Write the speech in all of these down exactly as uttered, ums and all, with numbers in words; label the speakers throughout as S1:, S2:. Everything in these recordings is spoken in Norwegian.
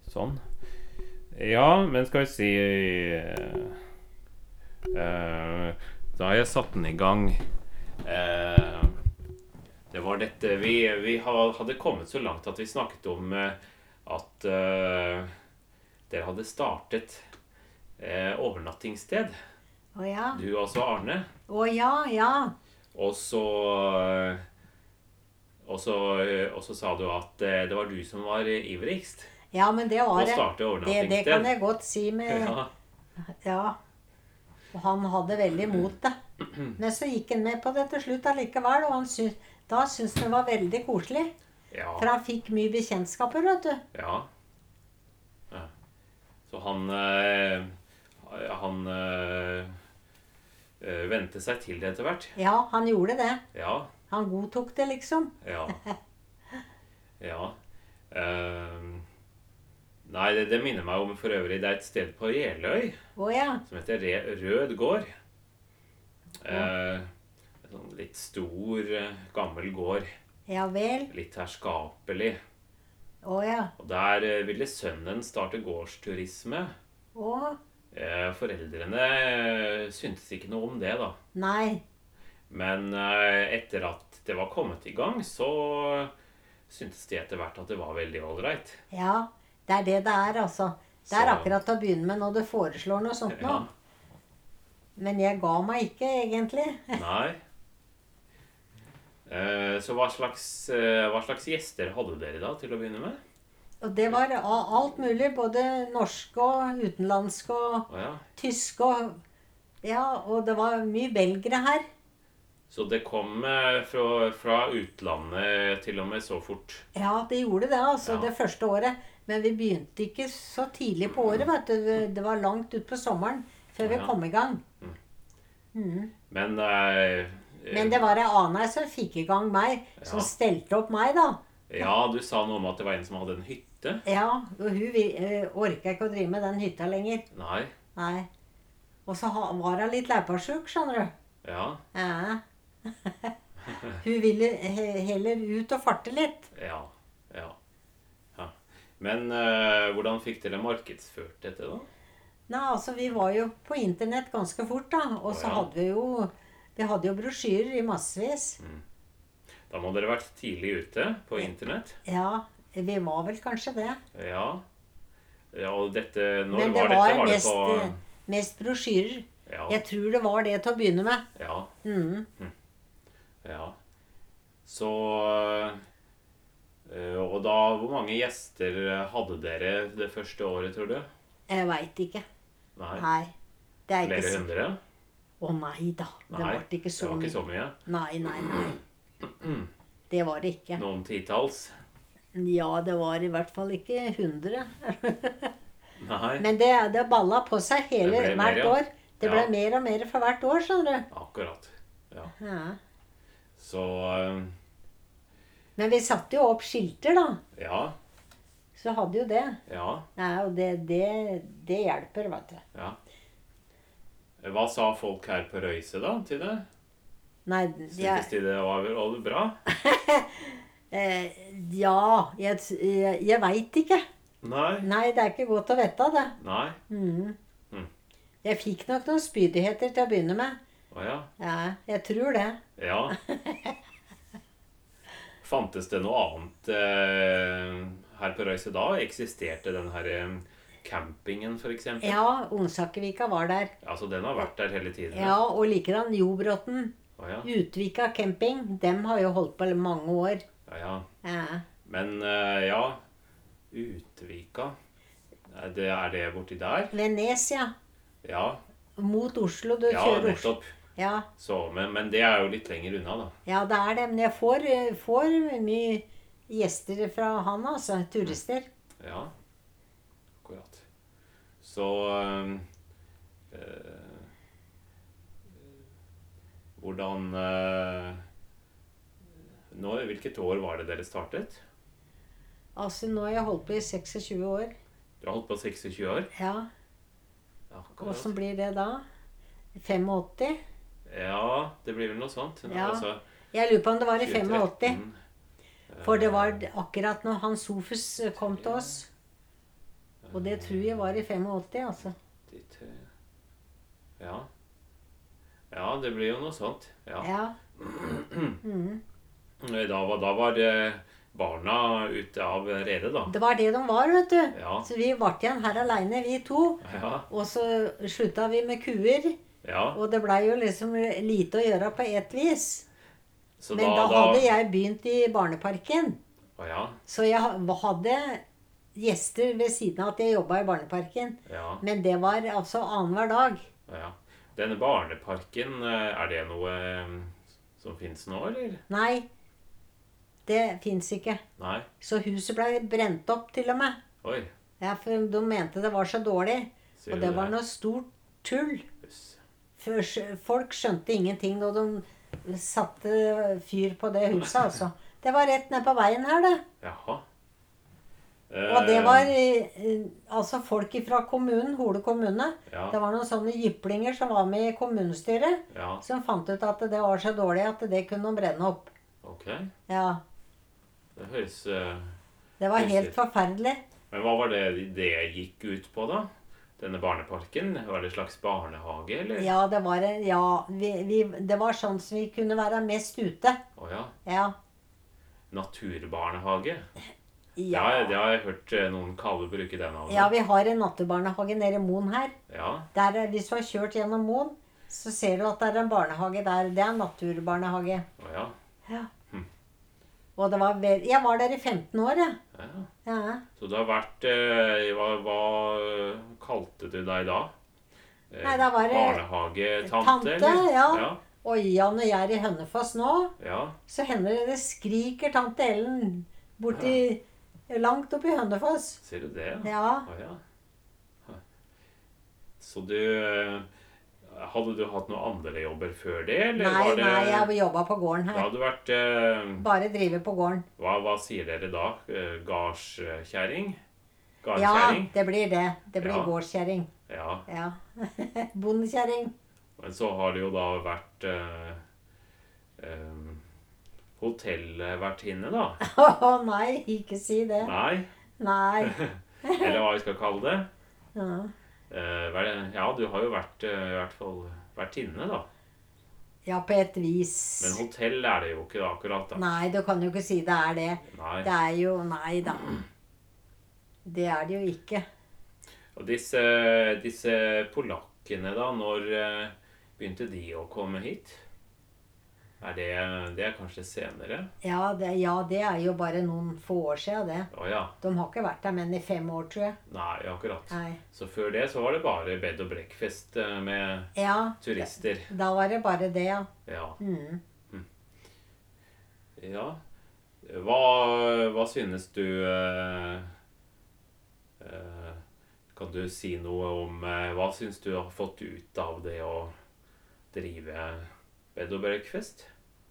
S1: Sånn. Ja, men skal vi si eh, Da har jeg satt den i gang. Eh, det var dette Vi, vi hadde kommet så langt at vi snakket om eh, at eh, dere hadde startet eh, overnattingssted.
S2: Å ja.
S1: Du også, Arne.
S2: Å ja, ja.
S1: Og så eh, og så, eh, og så sa du at eh, det var du som var eh, ivrigst
S2: Ja, men det
S1: på
S2: var
S1: å
S2: det.
S1: starte
S2: Det, det
S1: overnattingssted.
S2: kan jeg godt si med
S1: Ja.
S2: Ja. Og han hadde veldig mot det. Men så gikk han med på det til slutt allikevel, og han syns, da syntes han det var veldig koselig.
S1: Ja.
S2: For han fikk mye bekjentskaper, vet du.
S1: Ja. Ja. Så han eh, Han eh, eh, vente seg til det etter hvert.
S2: Ja, han gjorde det.
S1: Ja.
S2: Han godtok det, liksom.
S1: Ja. Ja. Eh, nei, det, det minner meg om for øvrig. Det er et sted på Jeløy
S2: Å ja.
S1: som heter Re Rød gård. Eh, en sånn litt stor, eh, gammel gård.
S2: Ja vel.
S1: Litt herskapelig.
S2: Å ja.
S1: Og der eh, ville sønnen starte gårdsturisme.
S2: Å.
S1: Eh, foreldrene eh, syntes ikke noe om det, da.
S2: Nei.
S1: Men eh, etter at det var kommet i gang, så syntes de etter hvert at det var veldig ålreit.
S2: Ja, det er det det er, altså. Det er
S1: Så-
S2: akkurat å begynne med når du foreslår noe sånt nå.
S1: Ja.
S2: Men jeg ga meg ikke, egentlig.
S1: Nei. Eh, så hva slags, eh, hva slags gjester hadde dere da, til å begynne med?
S2: Og det var a- alt mulig, både norske og utenlandske og
S1: Å ja.
S2: tyske og Ja, og det var mye belgere her.
S1: Så det kom eh, fra, fra utlandet til og med så fort.
S2: Ja, det gjorde det, altså,
S1: Ja.
S2: det første året. Men vi begynte ikke så tidlig på året, vet du. Det var langt ut på sommeren før vi
S1: Ja.
S2: kom i gang.
S1: Men eh,
S2: Men det var ei annen som fikk i gang meg, som
S1: Ja.
S2: stelte opp meg, da.
S1: ja, du sa noe om at det var en som hadde en hytte.
S2: Ja, og hun uh, orka ikke å drive med den hytta lenger.
S1: Nei.
S2: Nei. Og så ha, var hun litt leppasjuk, skjønner du.
S1: Ja.
S2: Ja. Hun ville he, heller ut og farte litt.
S1: Ja. Ja. Ja. Men eh, hvordan fikk dere markedsført dette, da?
S2: Nei, altså, vi var jo på internett ganske fort, da. Og så
S1: Å, ja.
S2: hadde vi jo Vi hadde jo brosjyrer i massevis.
S1: Da må dere ha vært tidlig ute på internett.
S2: Ja, vi var vel kanskje det.
S1: Ja. Ja, og dette Når
S2: Men det
S1: var
S2: var
S1: dette? Var det
S2: mest,
S1: på
S2: eh, mest brosjyrer.
S1: Ja.
S2: Jeg tror det var det til å begynne med.
S1: Ja.
S2: Mhm.
S1: Ja. Så eh, Og da Hvor mange gjester hadde dere det første året, tror du?
S2: Jeg veit ikke.
S1: Nei.
S2: Nei. Det er ikke
S1: Flere
S2: så
S1: hundre?
S2: Å nei da. Det
S1: Nei,
S2: ble ikke så
S1: det var ikke
S2: mye.
S1: så mye.
S2: Nei, nei, nei. Det var det ikke.
S1: Noen titalls?
S2: Ja, det var i hvert fall ikke hundre.
S1: Nei.
S2: Men det, det balla på seg hele,
S1: Det ble mer,
S2: hvert
S1: ja.
S2: år. Det ble
S1: Ja.
S2: mer og mer for hvert år, skjønner du.
S1: Akkurat. Ja.
S2: Ja.
S1: Så eh,
S2: Men vi satte jo opp skilter, da.
S1: Ja.
S2: Så hadde jo det.
S1: Ja.
S2: Ja, og det, det, det hjelper, vet du.
S1: Ja. Hva sa folk her på Røyse da til det?
S2: Nei,
S1: Syntes
S2: jeg,
S1: de det var, var det bra?
S2: eh, ja Jeg, jeg, jeg veit ikke.
S1: Nei.
S2: Nei, det er ikke godt å vite det.
S1: Nei.
S2: Mhm.
S1: Mm.
S2: Jeg fikk nok noen spydigheter til å begynne med.
S1: Å ja.
S2: Ja, jeg tror det.
S1: Ja. Fantes det noe annet eh, her på Røyse da? Eksisterte den her eh, campingen, for eksempel?
S2: Ja, Onsakevika var der.
S1: Altså, den har vært der hele tiden?
S2: Ja, og likedan Jobrotten.
S1: Å ja.
S2: Utvika camping. Dem har jo holdt på mange år.
S1: Ja, ja.
S2: Ja.
S1: Men eh, ja, Utvika Er det, er det borti der?
S2: Venezia.
S1: Ja,
S2: Mot Oslo. Du
S1: ja
S2: kjører Oslo.
S1: nettopp.
S2: Ja.
S1: Så, men, men det er jo litt lenger unna, da.
S2: ja, det er det. Men jeg får, eh, får mye gjester fra han, altså. Turister.
S1: Ja, akkurat. Så øh, øh, Hvordan øh, nå, Hvilket år var det dere startet?
S2: Altså, nå har jeg holdt på i seksogtjue år.
S1: Du har holdt på seksogtjue år?
S2: Ja.
S1: Akkurat.
S2: Hvordan blir det da? åttifem?
S1: Ja, det blir vel noe sånt.
S2: Ja.
S1: Altså,
S2: Jeg lurer på om det var i
S1: tjue tretten,
S2: åttifem. For det var akkurat når Hans Sofus kom til oss. Og det tror jeg var i åttifem, altså.
S1: åttitre. Ja. Ja, det blir jo noe sånt. Ja.
S2: Ja. Mm.
S1: Da var, da var eh, barna ute av redet, da.
S2: Det var det de var, vet du.
S1: Ja.
S2: Så vi ble igjen her alene, vi to.
S1: Ja.
S2: Og så slutta vi med kuer.
S1: Ja.
S2: Og det blei jo liksom lite å gjøre på ett vis.
S1: Så
S2: Men da,
S1: da
S2: hadde jeg begynt i barneparken.
S1: Å ja.
S2: Så jeg ha- hadde gjester ved siden av at jeg jobba i barneparken.
S1: Ja.
S2: Men det var altså annenhver dag.
S1: Ja. Denne barneparken, eh, er det noe eh, som fins nå, eller?
S2: Nei, det fins ikke.
S1: Nei.
S2: Så huset blei brent opp, til og med.
S1: Oi.
S2: Ja, for de mente det var så dårlig.
S1: Ser
S2: Og
S1: du
S2: det var noe stort tull.
S1: Jøss.
S2: For skj- folk skjønte ingenting da de satte fyr på det huset, altså. Det var rett ned på veien her, det.
S1: Jaha.
S2: Og det var eh, altså folk fra kommunen, Hole kommune.
S1: Ja.
S2: Det var noen sånne jyplinger som var med i kommunestyret,
S1: Ja.
S2: som fant ut at det var så dårlig at det kunne de brenne opp.
S1: Ok.
S2: Ja,
S1: Det høres eh,
S2: det var
S1: Husker.
S2: helt forferdelig.
S1: Men hva var det det gikk ut på, da? Denne barneparken? Var det en slags barnehage, eller?
S2: Ja, det var, en- ja vi, vi, det var sånn som vi kunne være mest ute.
S1: Å ja.
S2: Ja.
S1: Naturbarnehage?
S2: Ja.
S1: Ja, det har jeg hørt eh, noen kalle bruke det navnet.
S2: Ja, vi har en naturbarnehage nede i Moen her.
S1: Ja.
S2: Der, er- hvis du har kjørt gjennom Moen, så ser du at det er en barnehage der. Det er en naturbarnehage.
S1: Å ja.
S2: Ja.
S1: Hm.
S2: Og det var vel... Jeg var der i femten år, jeg.
S1: Ja.
S2: Ja.
S1: Så du har vært eh, hva, hva kalte du deg da? Eh,
S2: Nei, da var det
S1: barnehagetante,
S2: tante,
S1: eller?
S2: ja.
S1: Ja.
S2: Og ja, når jeg er i Hønefoss nå,
S1: Ja.
S2: så hender det det skriker tante Ellen borti... Langt oppe i Hønefoss.
S1: Ser du det?
S2: Ja.
S1: Å ja. Så du eh, Hadde du hatt noen andre jobber før det, eller
S2: Nei,
S1: var det
S2: nei, jeg jobba på gården
S1: Da
S2: her.
S1: hadde du vært eh,
S2: Bare drive på gården.
S1: hva, hva sier dere da? Eh, Gardskjerring?
S2: Ja,
S1: Gardskjerring?
S2: det blir det. Det blir
S1: Ja.
S2: gårdskjerring.
S1: Ja.
S2: Ja. Bondekjerring.
S1: Men så har det jo da vært eh, eh, hotellvertinne, da.
S2: Å nei, ikke si det.
S1: Nei,
S2: Nei.
S1: eller hva vi skal kalle det.
S2: Ja.
S1: Eh, vel, ja, du har jo vært eh, i hvert fall vertinne, da.
S2: Ja, på et vis.
S1: Men hotell er det jo ikke da, akkurat, da.
S2: Nei, du kan jo ikke si det er det.
S1: Nei.
S2: Det er jo Nei da. Det er det jo ikke.
S1: Og disse, disse polakkene, da, når eh, begynte de å komme hit? Er det, det er kanskje senere?
S2: Ja det, ja, det er jo bare noen få år siden, det.
S1: Å ja.
S2: De har ikke vært der men i fem år, tror jeg.
S1: Nei, akkurat.
S2: Nei.
S1: Så før det så var det bare bed og breakfast eh, med
S2: Ja,
S1: turister.
S2: da var det bare det, ja.
S1: Ja.
S2: Mm.
S1: Ja. Hva, hva synes du eh, eh, Kan du si noe om eh, hva synes du har fått ut av det å drive bed og breakfast?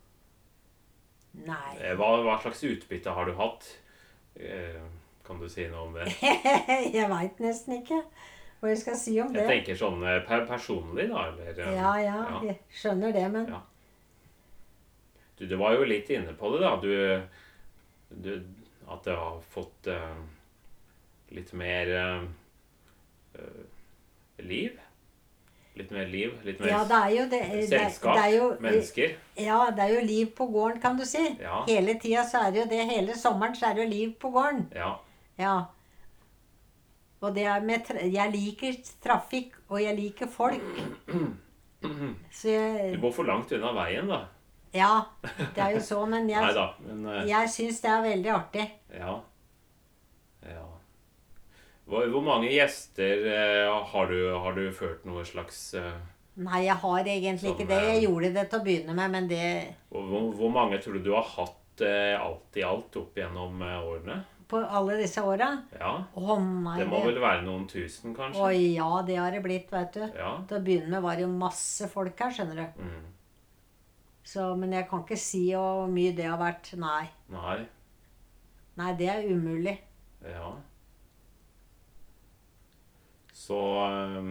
S2: Nei.
S1: Eh, Hva, hva slags utbytte har du hatt? Eh, Kan du si noe om det?
S2: Jeg veit nesten ikke hva jeg skal si om
S1: Jeg
S2: det.
S1: tenker sånn eh, per personlig, da. Eller, eh,
S2: Ja, ja, jeg skjønner det, men
S1: Ja. Du, du var jo litt inne på det, da. Du, du At det har fått eh, litt mer eh, eh, liv. Litt mer liv, litt mer
S2: ja, det er jo det, det,
S1: selskap,
S2: det er jo,
S1: mennesker.
S2: Ja, det er jo liv på gården, kan du si.
S1: Ja.
S2: Hele tida så er det jo det. Hele sommeren så er det jo liv på gården.
S1: Ja.
S2: Ja. Og det er med tra- Jeg liker trafikk, og jeg liker folk. Så
S1: Du
S2: jeg
S1: bor for langt unna veien, da.
S2: Ja, det er jo så, men
S1: Nei
S2: jeg,
S1: da, men eh,
S2: jeg syns det er veldig artig.
S1: ja. Ja. Hvor, hvor mange gjester eh, har, du, har du ført noe slags eh,
S2: Nei, jeg har egentlig ikke
S1: Sånn,
S2: det. Jeg
S1: eh,
S2: gjorde det til å begynne med, men det
S1: hvor, hvor- hvor mange tror du du har hatt eh, alt i alt opp gjennom eh, årene?
S2: På alle disse åra?
S1: Ja.
S2: Å nei.
S1: Det må vel være noen tusen, kanskje?
S2: Oi, ja, det har det blitt, vet du.
S1: Ja.
S2: Til å begynne med var det jo masse folk her, skjønner du.
S1: Mm.
S2: Så, men jeg kan ikke si hvor mye det har vært. Nei.
S1: Nei.
S2: Nei, det er umulig.
S1: Ja. Så ehm,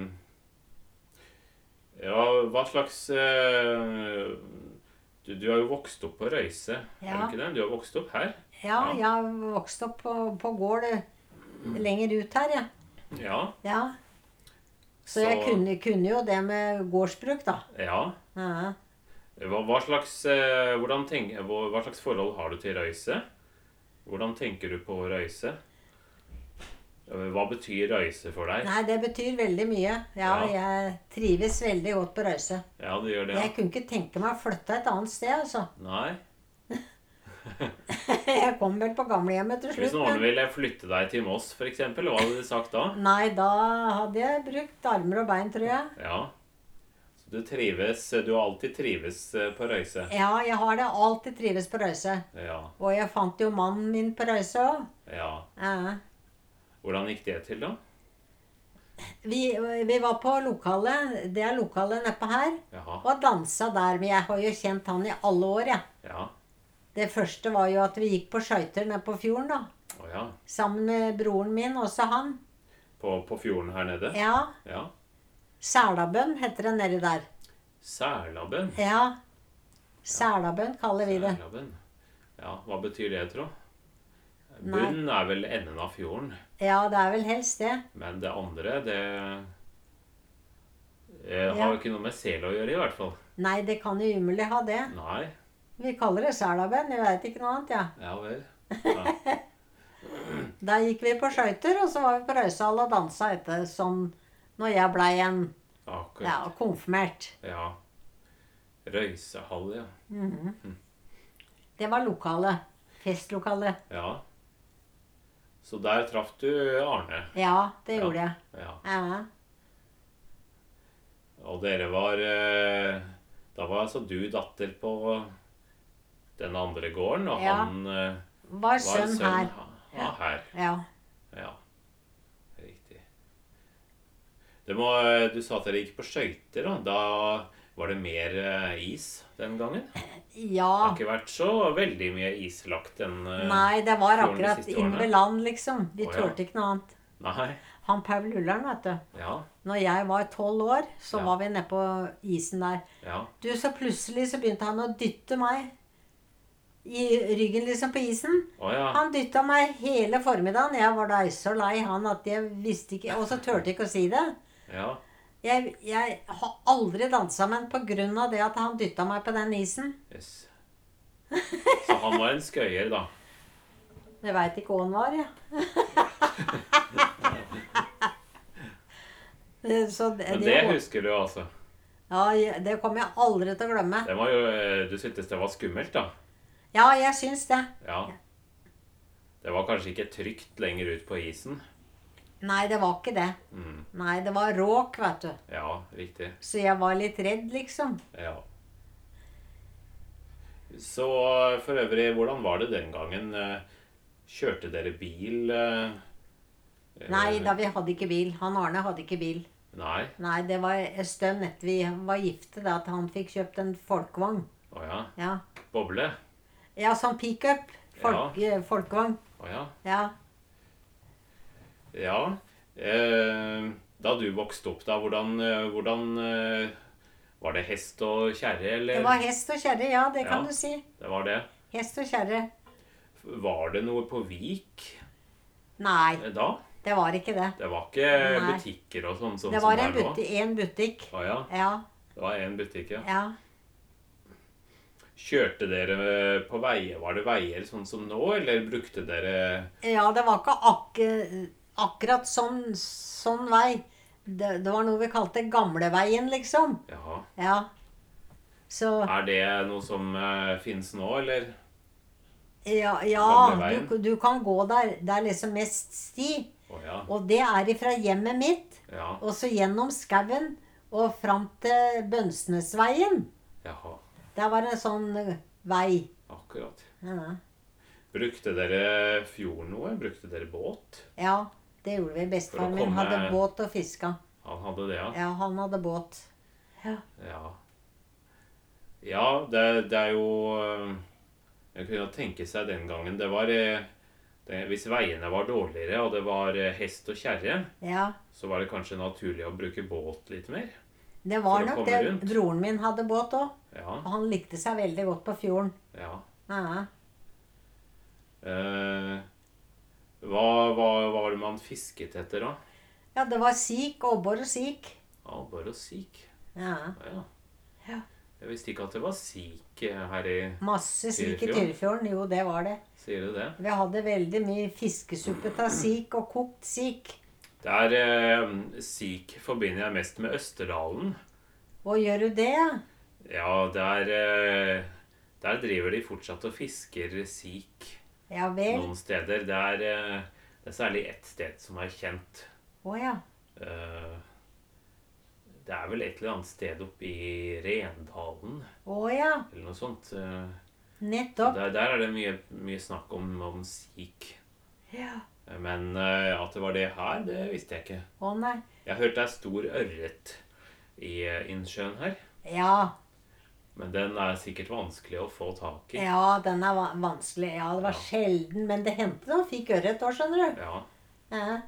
S1: Ja, hva slags eh, du, du har jo vokst opp på Røyse, er
S2: Ja.
S1: du ikke det? Du har vokst opp her?
S2: Ja,
S1: Ja.
S2: jeg har vokst opp på, på gård eh, lenger ut her, jeg.
S1: Ja.
S2: Ja. Så, jeg
S1: Så-
S2: kunne, kunne jo det med gårdsbruk, da.
S1: Ja.
S2: Ja.
S1: Hva, hva slags, eh, hvordan tenk, hva, hva slags forhold har du til røyse? Hvordan tenker du på røyse? Eh, Hva betyr røyse for deg?
S2: Nei, det betyr veldig mye. Ja,
S1: Ja.
S2: jeg trives veldig godt på Røyse.
S1: Ja, det gjør det,
S2: Jeg
S1: ja.
S2: kunne ikke tenke meg å flytte et annet sted, altså.
S1: Nei.
S2: Jeg kom vel på gamlehjemmet til
S1: Hvis
S2: slutt.
S1: noen
S2: Men
S1: ville flytte deg til Moss, for eksempel, hva hadde du sagt da?
S2: nei, da hadde jeg brukt armer og bein, tror jeg.
S1: Ja. Så du trives, du har alltid trives eh, på Røyse?
S2: Ja, jeg har det alltid trives på Røyse.
S1: Ja.
S2: Og jeg fant jo mannen min på Røyse òg.
S1: Ja.
S2: Ja.
S1: Hvordan gikk det til, da?
S2: Vi, vi var på lokalet, det er lokalet nedpå her,
S1: Jaha.
S2: og dansa der. Men jeg har jo kjent han i alle år, jeg.
S1: Ja.
S2: Det første var jo at vi gikk på skøyter nede på fjorden, da.
S1: Å ja.
S2: Sammen med broren min, også han.
S1: På, på fjorden her nede?
S2: Ja.
S1: Ja.
S2: Sælabønn heter det nedi der.
S1: Sælabønn?
S2: Ja. Sælabønn kaller vi det.
S1: Sælabønn. Ja, hva betyr det, tro?
S2: Nei.
S1: Bunn er vel enden av fjorden,
S2: Ja, det er vel helst det.
S1: men det andre, det eh, har
S2: Ja.
S1: jo ikke noe med sel å gjøre, i hvert fall.
S2: Nei, det kan jo umulig ha det.
S1: Nei.
S2: Vi kaller det sælabønn, jeg vet ikke noe annet, ja.
S1: Ja vel. Ja.
S2: Da gikk vi på skøyter, og så var vi på Røysal og dansa etter sånn når jeg blei en ja,
S1: Akkurat.
S2: konfirmert.
S1: Ja. Røysehall, ja.
S2: Det var lokalet. Festlokalet.
S1: Ja. Så der traff du Arne.
S2: Ja, det
S1: Ja.
S2: gjorde jeg.
S1: Ja.
S2: Ja.
S1: Og dere var eh, Da var altså du datter på den andre gården, og
S2: Ja.
S1: han eh,
S2: Var
S1: var
S2: sønn
S1: sønn
S2: her.
S1: ha- ha, her.
S2: Ja.
S1: Ja. Riktig. Det må, eh, du sa at dere gikk på skøyter, da. Da var det mer eh, is den gangen? Det
S2: Ja.
S1: har ikke vært så veldig mye islagt den eh,
S2: Nei, det var
S1: fjorden de
S2: akkurat
S1: siste
S2: inn
S1: årene.
S2: ved land, liksom. Vi
S1: Å, ja.
S2: turte ikke noe annet.
S1: Nei.
S2: Han Paul Ullern, vet du.
S1: Ja.
S2: Når jeg var tolv år, så
S1: Ja.
S2: var vi nede på isen der.
S1: Ja.
S2: Du, så plutselig så begynte han å dytte meg i ryggen liksom på isen.
S1: Å ja.
S2: Han dytta meg hele formiddagen. Jeg var da så lei han at jeg visste ikke. Og så turte jeg ikke å si det.
S1: Ja.
S2: Jeg, jeg har aldri dansa med han på grunn av det at han dytta meg på den isen.
S1: Yes. Så han var en skøyer, da.
S2: Jeg veit ikke hva han var, jeg. Det- så det,
S1: Men
S2: det,
S1: det husker du, altså.
S2: ja, jeg- det kommer jeg aldri til å glemme.
S1: Det var jo, eh, du syntes det var skummelt, da?
S2: Ja, jeg syns det.
S1: Ja. Det var kanskje ikke trygt lenger ut på isen?
S2: Nei, det var ikke det.
S1: Mm.
S2: Nei, det var råk, vet du.
S1: Ja, riktig.
S2: Så jeg var litt redd, liksom.
S1: Ja. Så for øvrig, hvordan var det den gangen? Eh, Kjørte dere bil? eh, eh,
S2: Nei da, vi hadde ikke bil. Han Arne hadde ikke bil.
S1: Nei?
S2: Nei, det var en stund etter vi var gifte, da, at han fikk kjøpt en folkevogn.
S1: Å ja.
S2: Ja,
S1: Boble?
S2: ja sånn pickup. Folk, eh, folkevogn.
S1: Å ja.
S2: Ja.
S1: Ja. Eh, da du vokste opp, da, hvordan, eh, hvordan eh, Var det hest og kjerre, eller?
S2: Det var hest og kjerre, ja, det kan
S1: Ja.
S2: du si.
S1: Det var det.
S2: Hest og kjerre.
S1: Var det noe på Vik
S2: Nei,
S1: eh, da?
S2: det var ikke det.
S1: Det var ikke
S2: Nei.
S1: butikker og sånn sånn
S2: Det var
S1: som
S2: en,
S1: der nå?
S2: buti en butikk.
S1: Å ja.
S2: Ja,
S1: Det var en butikk, ja.
S2: ja.
S1: Kjørte dere på veier? Var det veier sånn som nå, eller brukte dere
S2: Ja, det var ikke ak akkurat sånn, sånn vei. Det, det var noe vi kalte gamleveien, liksom.
S1: Ja.
S2: Ja. Så
S1: Er det noe som uh, fins nå, eller?
S2: ja, ja
S1: Gamleveien?
S2: du, du kan gå der. Det er liksom mest sti.
S1: Å ja.
S2: Og det er ifra hjemmet mitt,
S1: Ja.
S2: og så gjennom skauen og fram til Bønsnesveien.
S1: Jaha.
S2: Der var det en sånn eh, vei.
S1: Akkurat.
S2: Ja.
S1: Brukte dere fjorden noe? Brukte dere båt?
S2: Ja, det gjorde vi. Bestefaren
S1: For å
S2: min hadde
S1: komme-
S2: båt og fiska.
S1: Han hadde det, ja?
S2: Ja, han hadde båt. Ja.
S1: Ja, ja det, det er jo eh, Jeg kunne tenke seg den gangen det var eh, det, Hvis veiene var dårligere, og det var eh, hest og kjerre,
S2: Ja,
S1: så var det kanskje naturlig å bruke båt litt mer?
S2: det var
S1: For å
S2: nok
S1: komme
S2: det.
S1: rundt.
S2: Broren min hadde båt òg.
S1: Ja,
S2: Og han likte seg veldig godt på fjorden.
S1: ja.
S2: Ja.
S1: Eh, hva, hva, hva var det man fisket etter, da?
S2: Ja, det var sik, abbor og sik.
S1: Abbor og sik.
S2: Ja.
S1: Ja.
S2: Ja.
S1: Jeg visste ikke at det var sik her i
S2: Masse sik i
S1: Tyrifjorden.
S2: Tyrifjorden. Jo, det var det.
S1: Sier du det?
S2: Vi hadde veldig mye fiskesuppe av sik og kokt sik.
S1: Det er eh, sik forbinder jeg mest med Østerdalen.
S2: Og gjør du det?
S1: Ja, der, eh, der driver de fortsatt og fisker sik
S2: Ja vel.
S1: noen steder. Det er, eh, det er særlig ett sted som er kjent.
S2: Å ja.
S1: Eh, Det er vel et eller annet sted oppe i Rendalen,
S2: Å ja.
S1: eller noe sånt. Eh,
S2: Nettopp.
S1: Der, der er det mye, mye snakk om, om sik.
S2: Ja.
S1: Men eh, at det var det her, det visste jeg ikke.
S2: Å nei.
S1: Jeg har hørt det er stor ørret i eh, innsjøen her.
S2: Ja.
S1: Men den er sikkert vanskelig å få tak i.
S2: Ja, den er va- vanskelig. Ja, det var
S1: Ja.
S2: sjelden. Men det hendte de fikk ørret òg, skjønner du.
S1: Ja,
S2: Ja.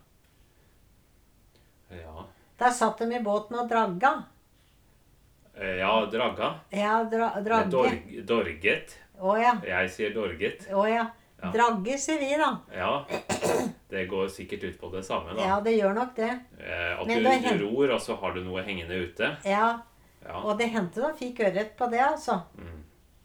S1: ja.
S2: Der satt de i båten og dragga.
S1: Eh, Ja, dragga.
S2: Ja, dra, dragge.
S1: Dorg, dorget.
S2: Å ja.
S1: Jeg sier dorget.
S2: Å ja.
S1: Ja.
S2: Dragge, sier vi, da.
S1: Ja, det går sikkert ut på det samme, da.
S2: Ja, det gjør nok det.
S1: Eh, At
S2: Men
S1: du,
S2: da
S1: du
S2: hen-
S1: ror, og så har du noe hengende ute.
S2: Ja.
S1: Ja.
S2: Og det hendte de fikk ørret på det, altså.
S1: Mm.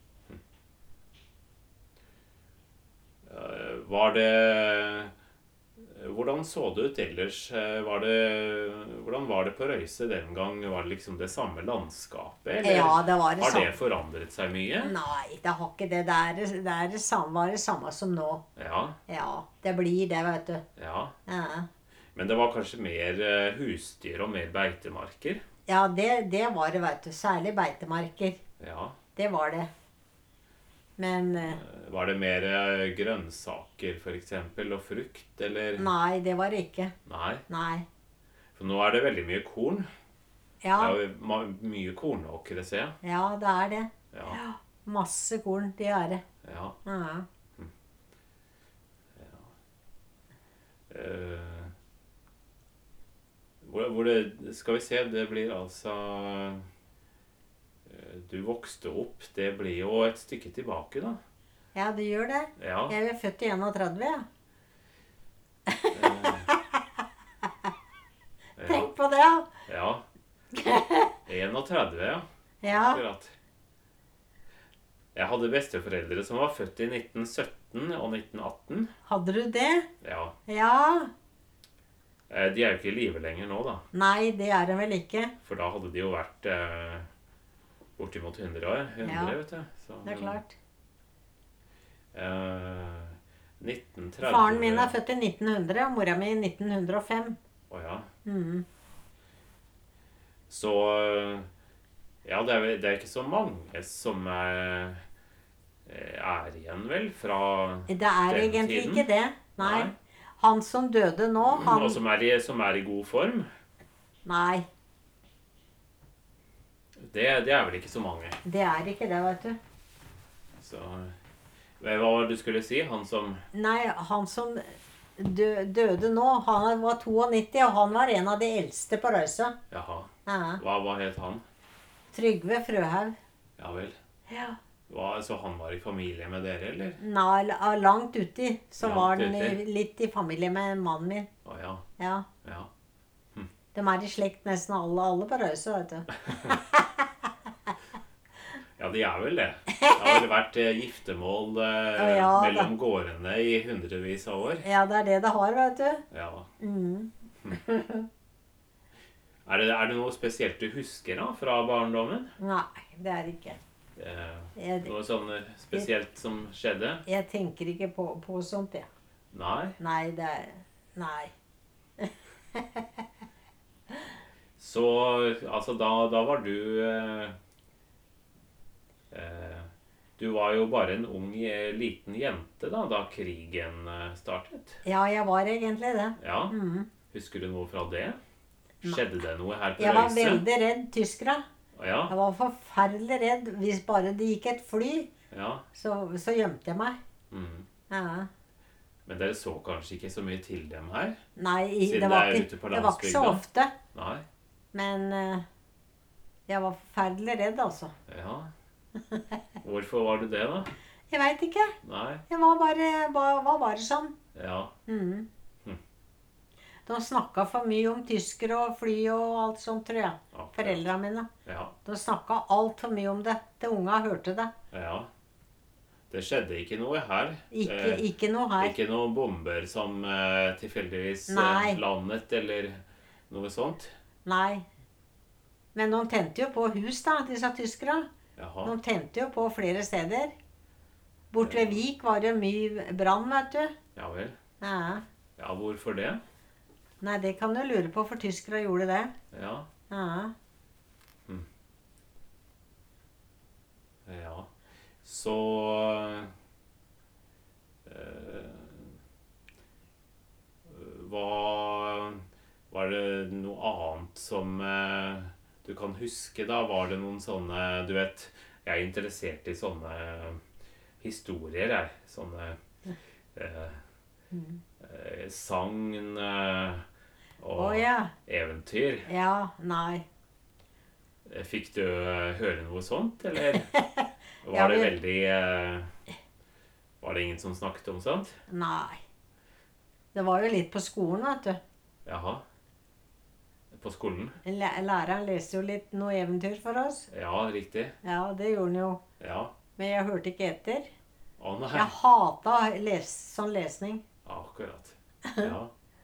S1: Eh, Var det Hvordan så det ut ellers? Eh, Var det, hvordan var det på Røyse den gang? Var det liksom det samme landskapet? Eller
S2: Ja, det var det
S1: har det
S2: samme.
S1: forandret seg mye?
S2: Nei, det har ikke det. Det er det, det, er det samme, var det samme som nå.
S1: Ja,
S2: Ja, det blir det, vet du.
S1: ja.
S2: Ja,
S1: Men det var kanskje mer eh, husdyr og mer beitemarker?
S2: ja det, det var det, vet du. Særlig beitemarker.
S1: Ja.
S2: Det var det. Men eh,
S1: Eh, Var det mer eh, grønnsaker for eksempel, og frukt, eller?
S2: nei, det var det ikke.
S1: Nei.
S2: Nei.
S1: For nå er det veldig mye korn.
S2: Ja,
S1: Det er jo ma- mye kornåkre, ser jeg.
S2: ja, det er det.
S1: Ja,
S2: Masse korn, det er det.
S1: ja.
S2: Ja.
S1: Eh, hvor, hvor det, skal vi se, det blir altså eh, Du vokste opp, det blir jo et stykke tilbake, da.
S2: Ja, det gjør det.
S1: Ja.
S2: Jeg er født i enogtredve, ja.
S1: eh, ja,
S2: Tenk på det, ja.
S1: ja. enogtredve, ja.
S2: Ja,
S1: Akkurat. Jeg hadde besteforeldre som var født i nitten sytten og nitten atten.
S2: hadde du det?
S1: Ja.
S2: Ja.
S1: Eh, De er jo ikke i live lenger nå, da.
S2: Nei, det er det vel ikke.
S1: For da hadde de jo vært eh, bortimot hundre år. hundre,
S2: Ja,
S1: vet du. Så,
S2: Det er klart.
S1: Eh, nitten tretti.
S2: Faren min er født i nitten hundre, og mora mi i nitten hundre og fem.
S1: Å ja.
S2: Mhm.
S1: Så eh, ja, det er, vel- det er ikke så mange som er, er igjen, vel, fra
S2: Det er
S1: Den
S2: egentlig
S1: tiden?
S2: ikke det. Nei.
S1: Nei.
S2: Han som døde nå, han
S1: Og som er, i, som er i god form.
S2: Nei,
S1: Det, det er vel ikke så mange.
S2: det er ikke det, vet du.
S1: Så hva var det du skulle si? Han som
S2: Nei, han som dø, døde nå, han var nittito, og han var en av de eldste på Røysa.
S1: Jaha.
S2: Ja.
S1: Hva, hva het han?
S2: Trygve Frøhaug.
S1: Ja vel.
S2: Ja.
S1: Hva, så han var i familie med dere, eller?
S2: Nei, la- langt uti, så
S1: Langt
S2: var han i,
S1: uti.
S2: litt i familie med mannen min.
S1: Å ja.
S2: Ja.
S1: Ja.
S2: De er i slekt nesten alle, alle på Røysa, vet du.
S1: Ja, de er vel det. Det har vel vært eh, giftermål eh,
S2: Å, ja, da.
S1: mellom gårdene i hundrevis av år.
S2: Ja, det er det det har, vet du.
S1: Ja.
S2: Mhm.
S1: Er det, er det noe spesielt du husker da, fra barndommen?
S2: Nei, det er det ikke.
S1: Eh,
S2: Jeg,
S1: noe sånn eh, spesielt som skjedde?
S2: jeg tenker ikke på, på sånt, jeg.
S1: Nei?
S2: Nei, det er Nei.
S1: Så altså, da, da var du eh, eh, Du var jo bare en ung, eh, liten jente da, da krigen eh, startet.
S2: Ja, jeg var egentlig det.
S1: Ja.
S2: Mhm.
S1: Husker du noe fra det? Skjedde det noe her på
S2: Jeg var
S1: Røyse?
S2: veldig redd tyskere.
S1: Å ja,
S2: Jeg var forferdelig redd. Hvis bare det gikk et fly,
S1: ja.
S2: så, så gjemte jeg meg.
S1: Mm.
S2: Ja.
S1: Men dere så kanskje ikke så mye til dem her?
S2: Nei, i-
S1: Siden
S2: det var,
S1: det er
S2: ikke,
S1: ute på
S2: det var ikke så
S1: landsbygda.
S2: ofte.
S1: Nei?
S2: Men eh, jeg var forferdelig redd, altså.
S1: Ja. Hvorfor var du det, da?
S2: Jeg veit ikke.
S1: Nei?
S2: Jeg var bare, var, var bare sånn.
S1: Ja.
S2: Mhm.
S1: Hm.
S2: De snakket for mye om tyskere og fly og alt sånt, tror jeg.
S1: Akkurat.
S2: Foreldrene mine.
S1: Ja.
S2: De snakket alt for mye om det. De unga hørte det.
S1: Ja. Det skjedde ikke noe her.
S2: Ikke,
S1: Eh,
S2: ikke noe her.
S1: Ikke noen bomber som eh, tilfeldigvis eh,
S2: Nei.
S1: landet, eller noe sånt.
S2: Nei. Men de tente jo på hus, da, disse tyskere.
S1: Jaha.
S2: De tente jo på flere steder. Bort ved Vik var det mye brann, vet du.
S1: Ja vel.
S2: Ja.
S1: Ja, hvorfor det?
S2: Nei, det kan du lure på, for tyskere gjorde det.
S1: Ja.
S2: Ja.
S1: Ja. Så eh, hva Var det noe annet som eh, du kan huske, da? Var det noen sånne Du vet, jeg er interessert i sånne historier, jeg. Sånne eh, eh, sagn eh, og
S2: Å ja.
S1: eventyr.
S2: Ja, nei.
S1: Fikk du eh, høre noe sånt, eller var
S2: Ja,
S1: det
S2: vi-
S1: veldig eh, Var det ingen som snakket om sånt?
S2: Nei. Det var jo litt på skolen, vet du.
S1: Jaha. På skolen?
S2: Læ- Læreren leste jo litt noe eventyr for oss.
S1: Ja, riktig.
S2: Ja, det gjorde han jo.
S1: Ja.
S2: Men jeg hørte ikke etter.
S1: Å nei.
S2: Jeg hata les sånn lesning.
S1: Akkurat. Ja.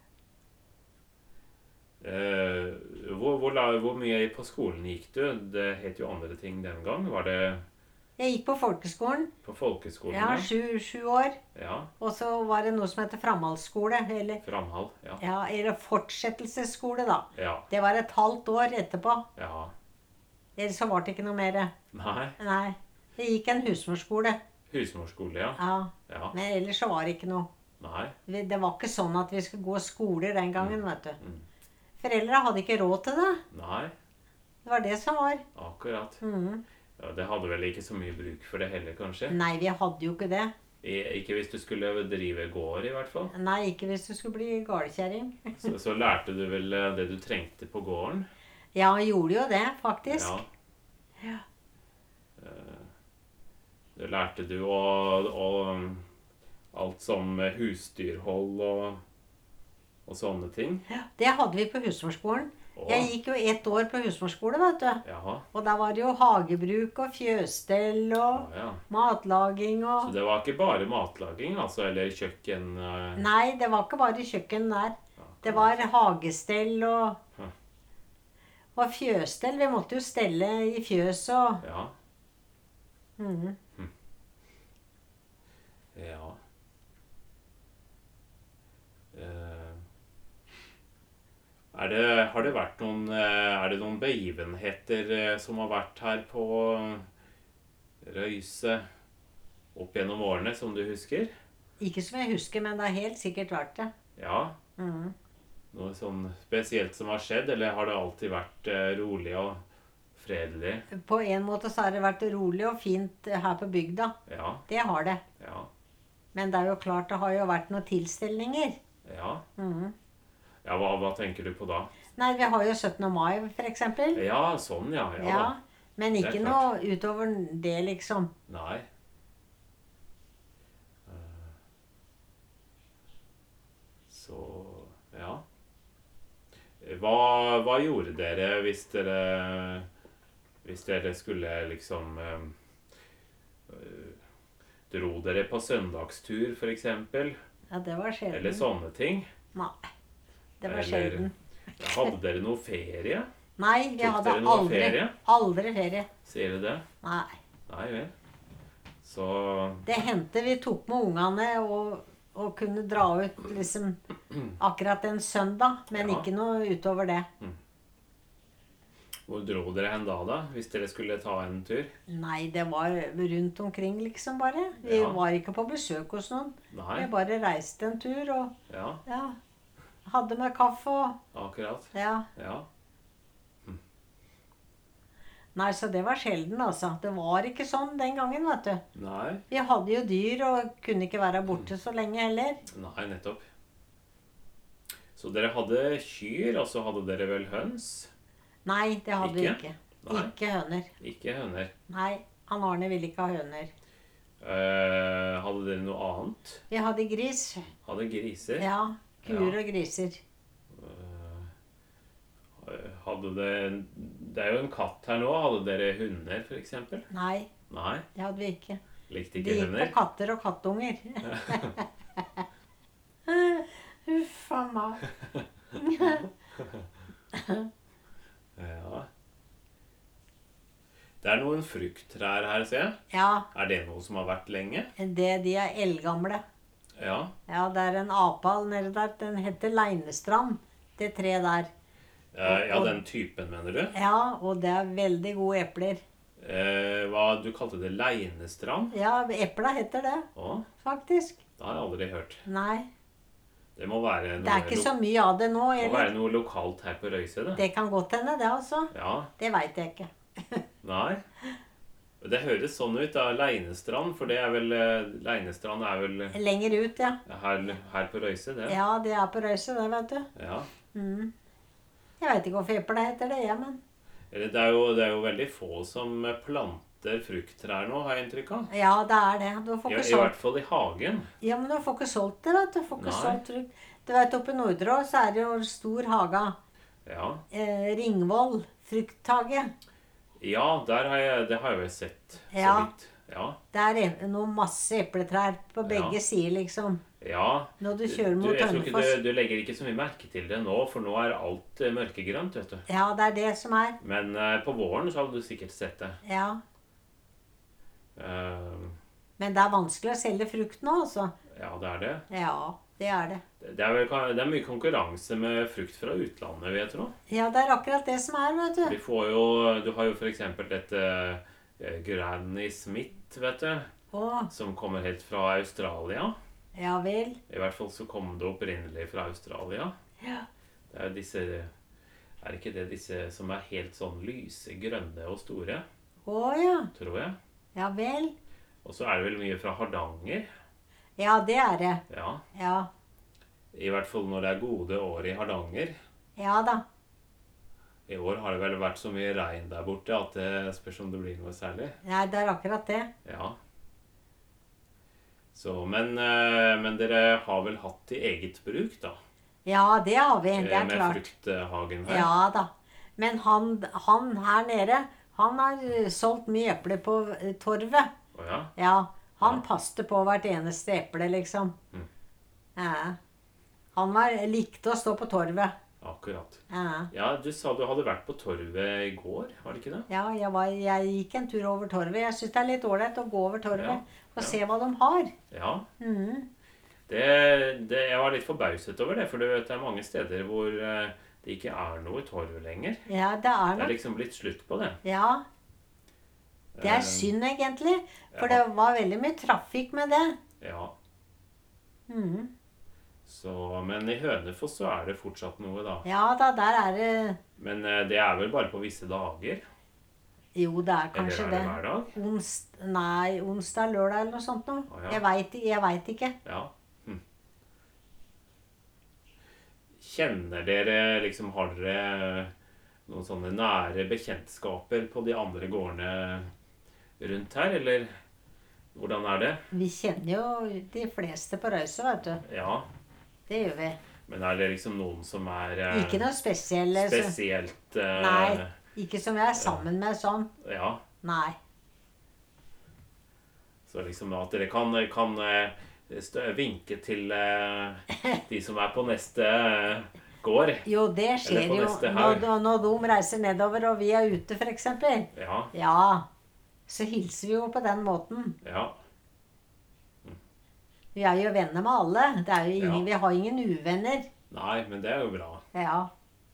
S1: Eh, hvor, hvor, la- hvor mye på skolen gikk du? Det het jo andre ting den gang. Var det
S2: Jeg gikk på folkeskolen.
S1: på folkeskolen?
S2: Ja, sju, sju år.
S1: Ja.
S2: Og så var det noe som heter framhaldsskole. Eller,
S1: Framhall. Ja.
S2: ja, eller fortsettelsesskole, da.
S1: Ja.
S2: Det var et halvt år etterpå.
S1: Ja.
S2: Ellers så var det ikke noe mer.
S1: Nei.
S2: Nei. Jeg gikk en husmorskole.
S1: Husmorskole, ja.
S2: Ja.
S1: Ja.
S2: Men ellers så var det ikke noe.
S1: Nei.
S2: Vi- Det var ikke sånn at vi skulle gå skoler den gangen, vet du.
S1: Mm.
S2: Foreldre hadde ikke råd til det.
S1: Nei.
S2: Det var det som var.
S1: Akkurat.
S2: Mhm.
S1: Ja, det hadde vel ikke så mye bruk for det heller, kanskje?
S2: Nei, vi hadde jo ikke det.
S1: I- Ikke hvis du skulle drive gård, i hvert fall.
S2: Nei, ikke hvis du skulle bli galekjerring.
S1: Så, så lærte du vel eh, det du trengte på gården?
S2: Ja, han gjorde jo det, faktisk.
S1: Ja.
S2: Ja.
S1: Eh, Det lærte du og, og alt som husdyrhold og, og sånne ting.
S2: Det hadde vi på husmorskolen.
S1: Og,
S2: Jeg gikk jo ett år på husmorskole, vet du.
S1: Jaha.
S2: Og da var det jo hagebruk og fjøsstell og
S1: Ja, ja.
S2: matlaging
S1: Så
S2: og...
S1: det var ikke bare matlaging, altså, eller kjøkken eh,
S2: Nei, det var ikke bare kjøkken der.
S1: ja,
S2: Det var hagestell og...
S1: Hm.
S2: Og fjøsstell. Vi måtte jo stelle i fjøs og...
S1: Ja.
S2: Mhm.
S1: Ja. Eh, Er det, har det vært noen eh, Er det noen begivenheter eh, som har vært her på Røyse opp gjennom årene, som du husker?
S2: Ikke som jeg husker, men det har helt sikkert vært det.
S1: Ja,
S2: Mhm.
S1: noe sånn spesielt som har skjedd, eller har det alltid vært eh, rolig og fredelig?
S2: På en måte så har det vært rolig og fint her på bygda.
S1: Ja,
S2: Det har det.
S1: ja,
S2: Men det er jo klart det har jo vært noen tilstelninger.
S1: ja.
S2: Mhm.
S1: Ja, hva, hva tenker du på da?
S2: Nei, vi har jo syttende mai, for eksempel.
S1: Ja, sånn, ja. Ja,
S2: Ja,
S1: da.
S2: men
S1: Det er
S2: ikke
S1: klart.
S2: noe utover det, liksom.
S1: Nei. Eh, Så ja. Hva, hva gjorde dere hvis dere Hvis dere skulle liksom eh, eh, Dro dere på søndagstur, for eksempel?
S2: Ja, det var sjelden.
S1: Eller sånne ting?
S2: Nei, det var
S1: Eller-
S2: sjelden.
S1: Hadde dere noe ferie?
S2: Nei, vi
S1: Tok
S2: hadde
S1: dere noe
S2: aldri,
S1: ferie?
S2: aldri ferie.
S1: Sier du det?
S2: Nei.
S1: Nei vel. Så
S2: Det hendte vi tok med ungene og, og kunne dra ut liksom akkurat en søndag, men
S1: Ja.
S2: ikke noe utover det.
S1: hvor dro dere hen da, da? Hvis dere skulle ta en tur?
S2: Nei, det var rundt omkring liksom bare. Vi
S1: Ja.
S2: var ikke på besøk hos noen.
S1: Nei?
S2: Vi bare reiste en tur og
S1: Ja,
S2: ja, hadde med kaffe og
S1: akkurat.
S2: ja.
S1: Ja.
S2: Nei, så det var sjelden, altså. Det var ikke sånn den gangen, vet du.
S1: Nei.
S2: Vi hadde jo dyr og kunne ikke være borte så lenge heller.
S1: Nei, nettopp. Så dere hadde kyr, og så hadde dere vel høns?
S2: Nei, det hadde vi
S1: Ikke?
S2: ikke.
S1: Nei.
S2: Ikke høner.
S1: Ikke høner.
S2: Nei, han Arne ville ikke ha høner.
S1: Eh, hadde dere noe annet?
S2: Vi hadde gris.
S1: Hadde griser?
S2: Ja, kuer
S1: Ja.
S2: og griser.
S1: Hadde det Det er jo en katt her nå. Hadde dere hunder, for eksempel?
S2: Nei,
S1: Nei,
S2: det hadde vi ikke.
S1: likte
S2: De
S1: ikke
S2: gikk på
S1: hunder.
S2: katter og kattunger. Uffa meg.
S1: Ja. Det er noen frukttrær her, ser jeg.
S2: Ja,
S1: Er det noe som har vært lenge?
S2: det, de er eldgamle.
S1: Ja.
S2: Ja, det er en apal nede der. Den heter Leinestrand, det treet der.
S1: Eh, ja, den typen, mener du?
S2: Ja, og det er veldig gode epler.
S1: Eh, hva du kalte det? Leinestrand?
S2: Ja, epla heter det,
S1: Å,
S2: faktisk.
S1: det har jeg aldri hørt.
S2: Nei,
S1: Det må være
S2: det er
S1: noe,
S2: ikke
S1: lo
S2: så mye av det nå,
S1: må være
S2: eller?
S1: noe lokalt her på Røyse, det.
S2: Det kan godt hende, det altså.
S1: Ja,
S2: Det vet jeg ikke.
S1: nei. Det høres sånn ut, da. Leinestrand, for det er vel eh, Leinestrand er vel
S2: Lenger ut, ja.
S1: her, her på Røyse, det.
S2: Ja, det er på Røyse, det, vet du.
S1: Ja.
S2: Mm. Jeg vet ikke hvorfor epla heter det, ja, men...
S1: Eller det er, jo, det er jo veldig få som planter frukttrær nå, har jeg inntrykk av.
S2: Ja, det er det. Du får
S1: I,
S2: ikke
S1: I hvert
S2: solgt.
S1: fall i hagen.
S2: Ja, men du får ikke solgt det, vet du. Du får ikke
S1: Nei.
S2: solgt frukt. Du vet, oppe i Nordrå så er det jo stor haga.
S1: Ja,
S2: Eh, Ringvoll, frukthage.
S1: ja der har jeg, det har jeg jo sett så
S2: Ja.
S1: vidt. Ja,
S2: Det er e- noe masse epletrær på begge
S1: Ja.
S2: sider, liksom.
S1: ja.
S2: Når du
S1: Du,
S2: kjører mot
S1: jeg tror ikke
S2: Hønefoss.
S1: du, du legger ikke så mye merke til det nå, for nå er alt eh, mørkegrønt, vet du.
S2: Ja, det er det som er.
S1: Men eh, på våren så hadde du sikkert sett det.
S2: Ja.
S1: Eh,
S2: Men det er vanskelig å selge frukt nå, altså.
S1: ja, det er det.
S2: Ja, det er det.
S1: Det er, vel, det er mye konkurranse med frukt fra utlandet, vil jeg tro.
S2: Ja, det er akkurat det som er, vet
S1: Vi
S2: du.
S1: får jo, du har jo for eksempel dette eh, Granny Smith, vet du,
S2: Å,
S1: som kommer helt fra Australia.
S2: ja vel.
S1: I hvert fall så kom det opprinnelig fra Australia.
S2: Ja.
S1: Det er disse, er ikke det disse som er helt sånn lyse, grønne og store,
S2: Å ja.
S1: tror jeg.
S2: Ja vel.
S1: Og så er det vel mye fra Hardanger.
S2: Ja, det er det.
S1: Ja,
S2: Ja.
S1: i hvert fall når det er gode år i Hardanger.
S2: Ja da.
S1: I år har det vel vært så mye regn der borte at det spørs om det blir noe særlig.
S2: Nei, det er akkurat det.
S1: Ja. Så, men, eh, men dere har vel hatt i eget bruk, da?
S2: Ja, det har vi. Det
S1: Eh,
S2: er
S1: Med
S2: klart.
S1: frukthagen her?
S2: Ja da. Men han, han her nede, han har eh, solgt mye epler på eh, torvet.
S1: Å ja?
S2: Ja, han
S1: Ja.
S2: passte på hvert eneste eple, liksom.
S1: Mm.
S2: Ja. Han var, likte å stå på torvet.
S1: Akkurat.
S2: Ja,
S1: Ja, du sa du hadde vært på torvet i går, var det ikke det?
S2: ja jeg, var, jeg gikk en tur over torvet. Jeg synes det er litt ålreit å gå over torvet
S1: Ja,
S2: og
S1: ja.
S2: se hva de har.
S1: Ja.
S2: Mhm.
S1: Det, det, jeg var litt forbauset over det, for du vet det er mange steder hvor eh, det ikke er noe torv lenger.
S2: Ja, det er
S1: Det er
S2: nok.
S1: liksom blitt slutt på det.
S2: Ja, det er
S1: Eh,
S2: synd egentlig. For
S1: ja.
S2: det var veldig mye trafikk med det.
S1: Ja.
S2: Mhm.
S1: Så, men i Hønefoss så er det fortsatt noe, da.
S2: Ja da, der er det.
S1: Men eh, det er vel bare på visse dager?
S2: Jo, det er kanskje
S1: Eller er det
S2: det.
S1: hver dag?
S2: Ons, nei, onsdag, lørdag eller noe sånt noe.
S1: Å, ja.
S2: Jeg vet, jeg vet ikke.
S1: Ja. Hm. Kjenner dere liksom Har dere noen sånne nære bekjentskaper på de andre gårdene rundt her, eller hvordan er det?
S2: Vi kjenner jo de fleste på Røyse, vet du.
S1: Ja,
S2: Det gjør vi.
S1: men er det liksom noen som er eh,
S2: Ikke noe spesielle. så-
S1: spesielt eh,
S2: Nei. Ikke som jeg er sammen med sånn.
S1: Ja,
S2: Nei.
S1: så liksom at dere kan, kan eh, stø- vinke til eh, de som er på neste eh, gård.
S2: Jo, det skjer
S1: Eller på
S2: jo
S1: neste
S2: når,
S1: haug.
S2: når de reiser nedover og vi er ute, for eksempel.
S1: Ja,
S2: Ja. Så hilser vi jo på den måten.
S1: ja,
S2: Vi er jo venner med alle. Det er jo ingen,
S1: Ja.
S2: Vi har ingen uvenner.
S1: nei, men det er jo bra.
S2: Ja.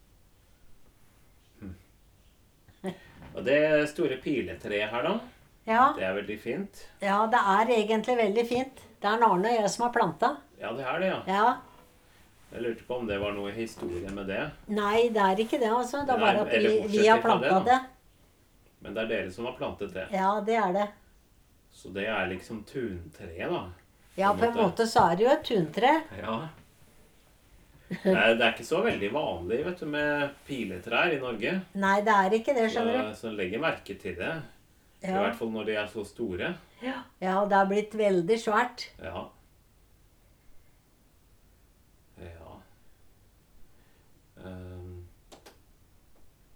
S1: Og det store piletreet her da,
S2: Ja.
S1: det er veldig fint.
S2: Ja, det er egentlig veldig fint. Det er Arne og jeg som har planta.
S1: Ja, det er det, ja.
S2: Ja.
S1: Jeg lurte på om det var noe historie med det.
S2: Nei, det er ikke det, altså. Det er
S1: Nei,
S2: bare at
S1: eller
S2: vi,
S1: bortsett
S2: vi har
S1: fra det,
S2: planta
S1: da.
S2: det.
S1: Men det er dere som har plantet det.
S2: Ja, det er det.
S1: Så det er liksom tuntre, da.
S2: Ja,
S1: På
S2: på
S1: en
S2: en
S1: måte.
S2: måte så er det jo et tuntre.
S1: Ja. Det er, det er ikke så veldig vanlig, vet du, med piletrær i Norge.
S2: Nei, det er ikke det, skjønner du.
S1: Så, så legger merke til det. I
S2: Ja.
S1: hvert fall når de er så store.
S2: Ja, det har blitt veldig svært.
S1: Ja. Ja. Ehm.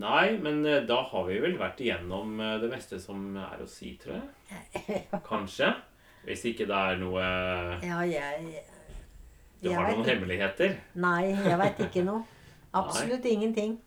S1: Nei, men eh, da har vi vel vært igjennom eh, det meste som er å si, tror jeg. Kanskje. Hvis ikke det er noe
S2: Ja, jeg
S1: Du
S2: jeg
S1: har
S2: vet
S1: noen
S2: ikke.
S1: hemmeligheter?
S2: Nei, jeg vet ikke noe. Absolutt ingenting.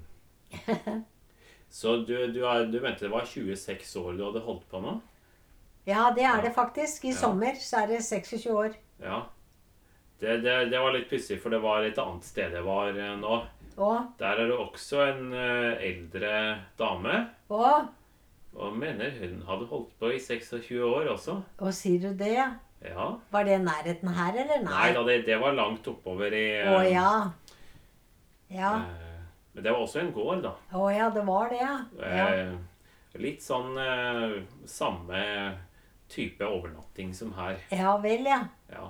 S1: Så du, du, er, du mente det var tjueseks år du hadde holdt på nå?
S2: Ja, det er det faktisk. I
S1: Ja.
S2: sommer så er det seksogtjue år.
S1: Ja. Det, det, det var litt pussig, for det var et annet sted jeg var eh, nå.
S2: Og,
S1: Der er det også en eh, eldre dame.
S2: og,
S1: Og mener hun hadde holdt på i seksogtjue år også.
S2: og sier du det?
S1: Ja.
S2: Var det nærheten her, eller?
S1: Nei
S2: Nei.
S1: da, det, det var langt oppover i eh,
S2: Å ja. Ja.
S1: eh, Men det var også en gård, da.
S2: Å ja, det var det, ja. Ja,
S1: Eh, litt sånn eh, samme type overnatting som her.
S2: ja vel, ja.
S1: Ja.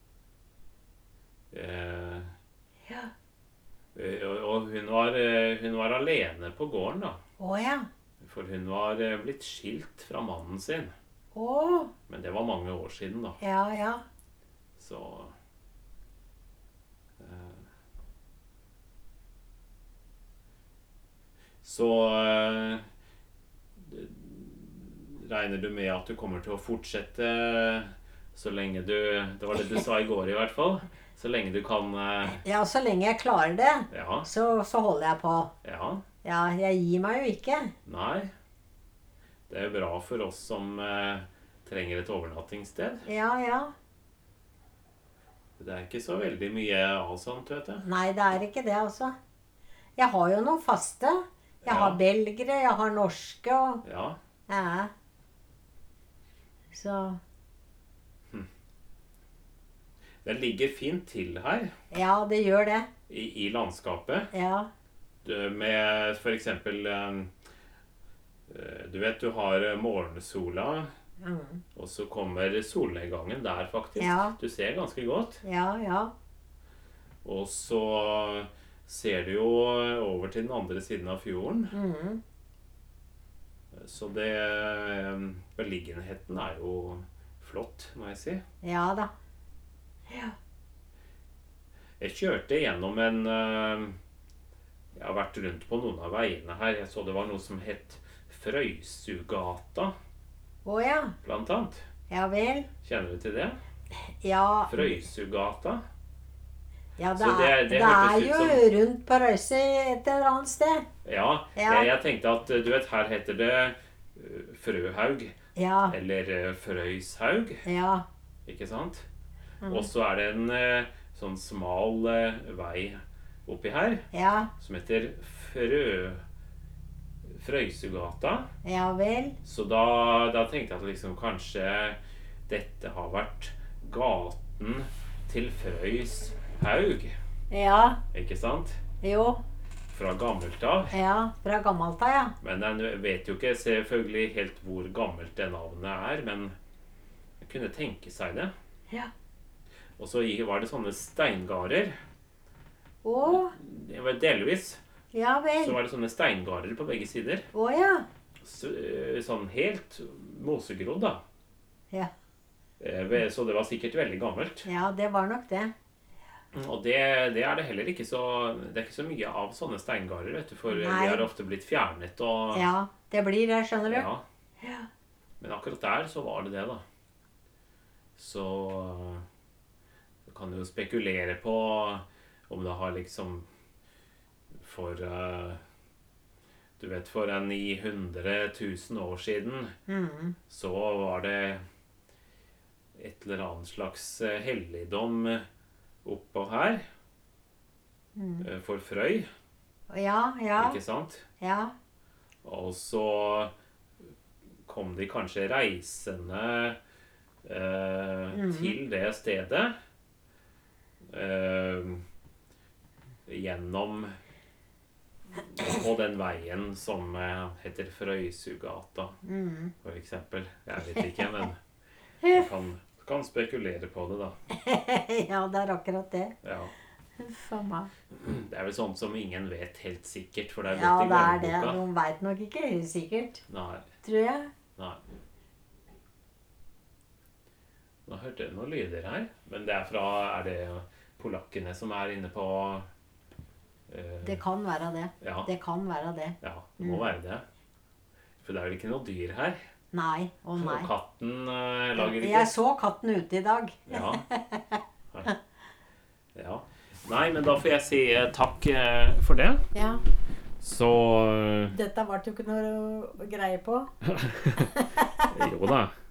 S1: Eh,
S2: Ja.
S1: eh, og og hun var, eh, hun var alene på gården, da.
S2: Å ja.
S1: For hun var eh, blitt skilt fra mannen sin.
S2: Å.
S1: Men det var mange år siden, da.
S2: Ja, ja.
S1: Så eh, Så eh, regner du med at du kommer til å fortsette så lenge du Det var det du sa i går, i hvert fall. Så lenge du kan eh,
S2: Ja, så lenge jeg klarer det,
S1: Ja.
S2: så, så holder jeg på.
S1: Ja.
S2: Ja, jeg gir meg jo ikke.
S1: Nei. Det er jo bra for oss som eh, trenger et overnattingssted.
S2: Ja, ja.
S1: Det er ikke så veldig mye av sånt, vet du.
S2: Nei, det er ikke det, altså. Jeg har jo noen faste. Jeg
S1: Ja.
S2: har belgere, jeg har norske og
S1: Ja.
S2: Ja. Så
S1: Det ligger fint til her
S2: Ja, det gjør det.
S1: i, i landskapet.
S2: Ja.
S1: Du, med for eksempel eh, Du vet, du har morgensola,
S2: Mm.
S1: og så kommer solnedgangen der, faktisk.
S2: Ja.
S1: Du ser ganske godt.
S2: Ja, ja.
S1: Og så ser du jo over til den andre siden av fjorden.
S2: Mm.
S1: Så det eh, Beliggenheten er jo flott, må jeg si.
S2: Ja da. Ja.
S1: Jeg kjørte gjennom en eh, Jeg har vært rundt på noen av veiene her. Jeg så det var noe som het Frøysugata,
S2: Å ja.
S1: blant annet.
S2: Ja vel.
S1: Kjenner du til det?
S2: Ja,
S1: Frøysugata.
S2: ja det,
S1: Så det-
S2: er,
S1: det
S2: det
S1: hørtes
S2: er
S1: ut
S2: jo
S1: som-
S2: rundt på Røyse et eller annet sted.
S1: Ja,
S2: Ja.
S1: Jeg, jeg tenkte at du vet, her heter det eh, Frøhaug
S2: Ja,
S1: eller eh, Frøyshaug,
S2: ja.
S1: ikke sant?
S2: Mm.
S1: Og så er det en eh, sånn smal eh, vei oppi her
S2: Ja,
S1: som heter Frø Frøysugata.
S2: ja vel.
S1: Så da, da tenkte jeg at liksom kanskje dette har vært gaten til Frøyshaug,
S2: Ja,
S1: ikke sant?
S2: jo.
S1: Fra gammelt av.
S2: Ja, fra gammelt av, ja.
S1: Men jeg vet jo ikke selvfølgelig helt hvor gammelt det navnet er, men jeg kunne tenke seg det.
S2: Ja.
S1: Og så var det sånne steingarder.
S2: Å,
S1: Det var delvis
S2: ja
S1: så
S2: vel.
S1: var det sånne steingarder på begge sider.
S2: Å ja.
S1: Så, eh, sånn helt mosegrodd, da.
S2: Ja.
S1: Eh, ve- Så det var sikkert veldig gammelt.
S2: Ja, det var nok det.
S1: Og det, det er det heller ikke så Det er ikke så mye av sånne steingarder, vet du, for de
S2: Nei.
S1: har ofte blitt fjernet og
S2: Ja, det blir det, skjønner du.
S1: Ja.
S2: Ja.
S1: Men akkurat der så var det det, da. Så du kan jo spekulere på om det har liksom For eh, Du vet, for en ni hundre tusen år siden
S2: Mm.
S1: så var det et eller annet slags eh, helligdom oppå her
S2: Mm.
S1: eh, for Frøy,
S2: Ja, ja,
S1: ikke sant?
S2: ja.
S1: Og så kom de kanskje reisende eh,
S2: Mhm.
S1: til det stedet eh, gjennom på den veien som eh, heter Frøysugata,
S2: Mm.
S1: for eksempel. Jeg vet ikke, men jeg kan, kan spekulere på det, da.
S2: Ja, det er akkurat det.
S1: Ja.
S2: Huff a meg.
S1: Det er vel sånt som ingen vet helt sikkert, for det er
S2: Ja,
S1: gått i
S2: det er det.
S1: glemmeboka.
S2: De veit nok ikke helt sikkert,
S1: Nei,
S2: tror jeg.
S1: nei. Nå hørte jeg noen lyder her, men det er fra Er det polakkene som er inne på Eh,
S2: Det kan være det.
S1: Ja,
S2: Det kan være det.
S1: ja, det må
S2: Mm.
S1: være det. For det er vel ikke noe dyr her.
S2: Nei, å nei.
S1: Og katten eh, lager ikke.
S2: Jeg så katten ute i dag.
S1: Ja. Ja. Nei, men da får jeg si eh, takk eh, for det.
S2: Ja,
S1: Så eh,
S2: dette ble jo ikke noe greie på.
S1: jo da.